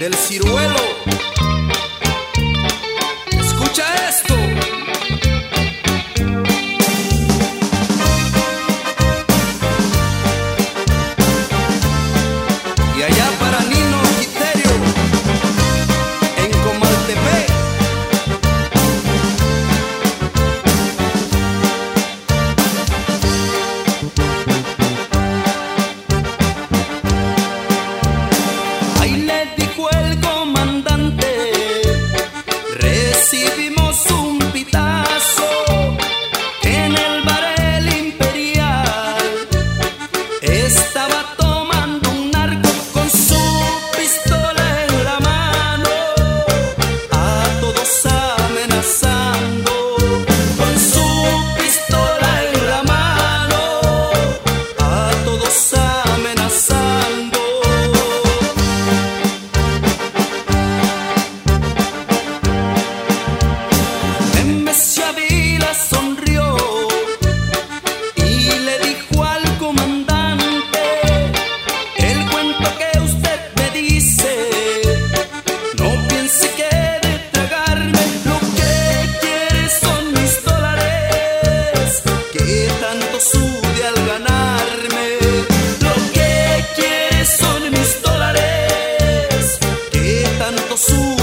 del ciruelo. Escucha esto. Y allá para Nino Quiterio, en Comaltepec. Ahí le dijo el comandante, recibimos un pitazo en el bar El Imperial. Estaba tomando un narco con su pistola en la mano, a todos amenazando, con su pistola en la mano, a todos amenazando. Messi Ávila sonrió y le dijo al comandante: el cuento que usted me dice, no piense que de tragarme, lo que quiere son mis dólares, que tanto sude al ganarme. Lo que quiere son mis dólares, que tanto sude